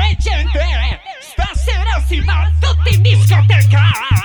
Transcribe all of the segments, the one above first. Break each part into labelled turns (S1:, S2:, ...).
S1: gente, stasera si va tutti in discoteca.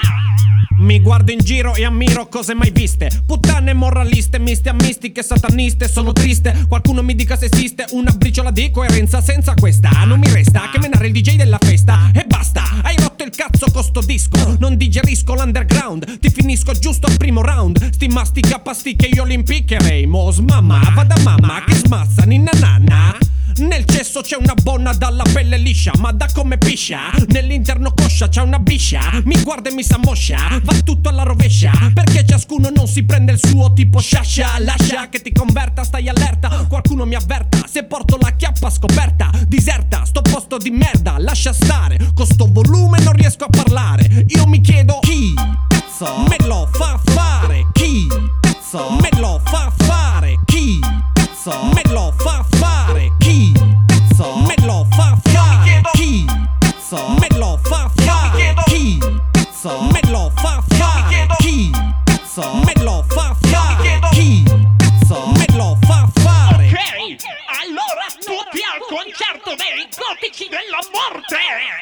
S2: Mi guardo in giro e ammiro cose mai viste. Puttane moraliste, miste a mistiche, sataniste. Sono triste, qualcuno mi dica se esiste una briciola di coerenza. Senza questa non mi resta che menare il DJ della festa. E basta, hai rotto il cazzo con sto disco. Non digerisco l'underground, ti finisco giusto al primo round. Sti mastica pasticche io li impiccherei. Mos mamma, vada mamma che smazza ninna nanna. Nel cesso c'è una bonna dalla pelle liscia, ma da come piscia. Nell'interno coscia c'è una biscia. Mi guarda e mi s'ammoscia, va tutto alla rovescia. Perché ciascuno non si prende il suo tipo sciascia. Lascia che ti converta, stai allerta. Qualcuno mi avverta, se porto la chiappa scoperta. Diserta, sto posto di merda, lascia stare. Con sto volume non riesco a parlare. Io mi chiedo chi cazzo me lo fa fare? Chi cazzo me lo fa fare? Chi cazzo me lo fa fare? Chi cazzo me lo fa fare? Chi cazzo me lo fa fare? Chi cazzo me lo fa fare? Chi cazzo me lo fa fare? Chi cazzo me lo fa fare?
S1: Ok, allora tutti al concerto dei gotici della morte.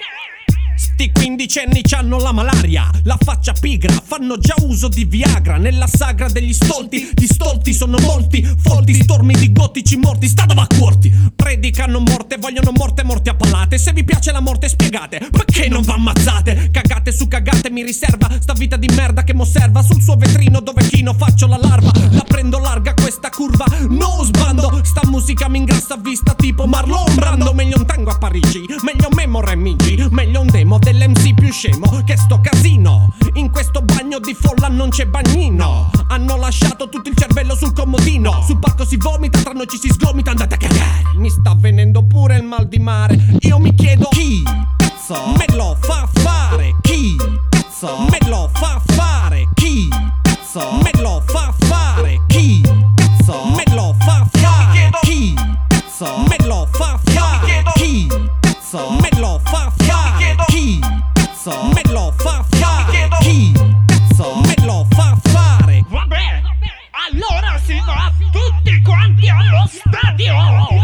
S2: Sti quindicenni c'hanno la malaria, la faccia pigra, fanno già uso di Viagra. Nella sagra degli stolti, gli stolti sono molti, folti stormi di gotici morti, stato va corti. Predicano morte, vogliono morte, morte a palate. Se vi piace la morte spiegate, perché non va ammazzate? Cagate su cagate mi riserva, sta vita di merda che m'osserva. Sul suo vetrino dove chino faccio la larva. La prendo larga questa curva, no sbando. Sta musica mi ingrassa a vista tipo Marlon Brando. Meglio un tango a Parigi, meglio Memo Remigi, meglio un demo dell'MC più scemo che sto casino. In questo bagno di folla non c'è bagnino. Hanno lasciato tutto il cervello sul comodino. Sul palco si vomita, tra noi ci si sgomita. Andate a cagare, mi sta venendo pure il mal di mare. Io mi chiedo chi cazzo me lo fa fare? Chi cazzo me lo fa fare? Chi cazzo me lo fa fare? Chi cazzo me lo fa fare? Chi cazzo me lo fa fare? Chi cazzo me lo fa fare? Chi cazzo me lo fa fare? Chi cazzo me lo fa fare?
S1: Vabbè, allora si va tutti quanti allo stadio.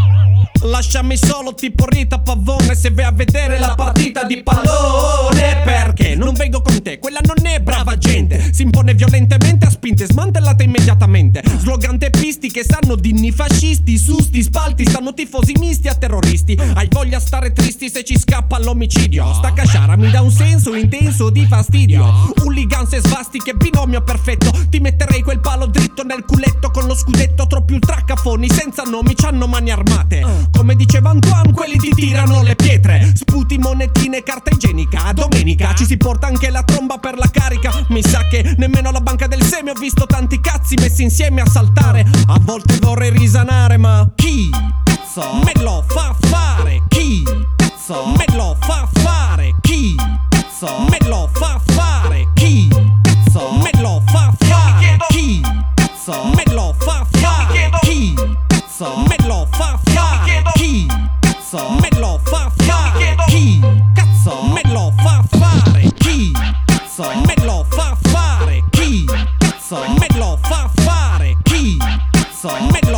S2: Lasciami solo tipo Rita Pavone se vai a vedere la partita di pallone. Perché non vengo con te, quella non è brava gente. Si impone violentemente a spinte, smantellate immediatamente. Slogan teppisti che sanno di inni fascisti. Su sti spalti stanno tifosi misti a terroristi. Hai voglia stare tristi se ci scappa l'omicidio. Sta casciara mi dà un senso intenso di fastidio. Hooligans e svastiche, binomio perfetto. Ti metterei quel palo dritto nel culetto con lo scudetto. Troppi ultracafoni senza nomi c'hanno mani armate. Come diceva Antoine, quelli ti tirano le pietre. Sputi, monetine, carta igienica. Domenica ci si porta anche la tromba per la carica. Mi sa che nemmeno alla banca del seme ho visto tanti cazzi messi insieme a saltare. A volte vorrei risanare, ma chi cazzo me lo fa fare? Chi cazzo me lo fa fare? Chi cazzo me lo fa fare? Chi cazzo me lo fa fare? Chi cazzo me lo fa fare? Chi cazzo me lo fa fare? Chi cazzo me lo fa fare? Chi cazzo me lo fa fare? Chi cazzo me lo fa fare? Chi cazzo me lo fa fare? Chi cazzo me lo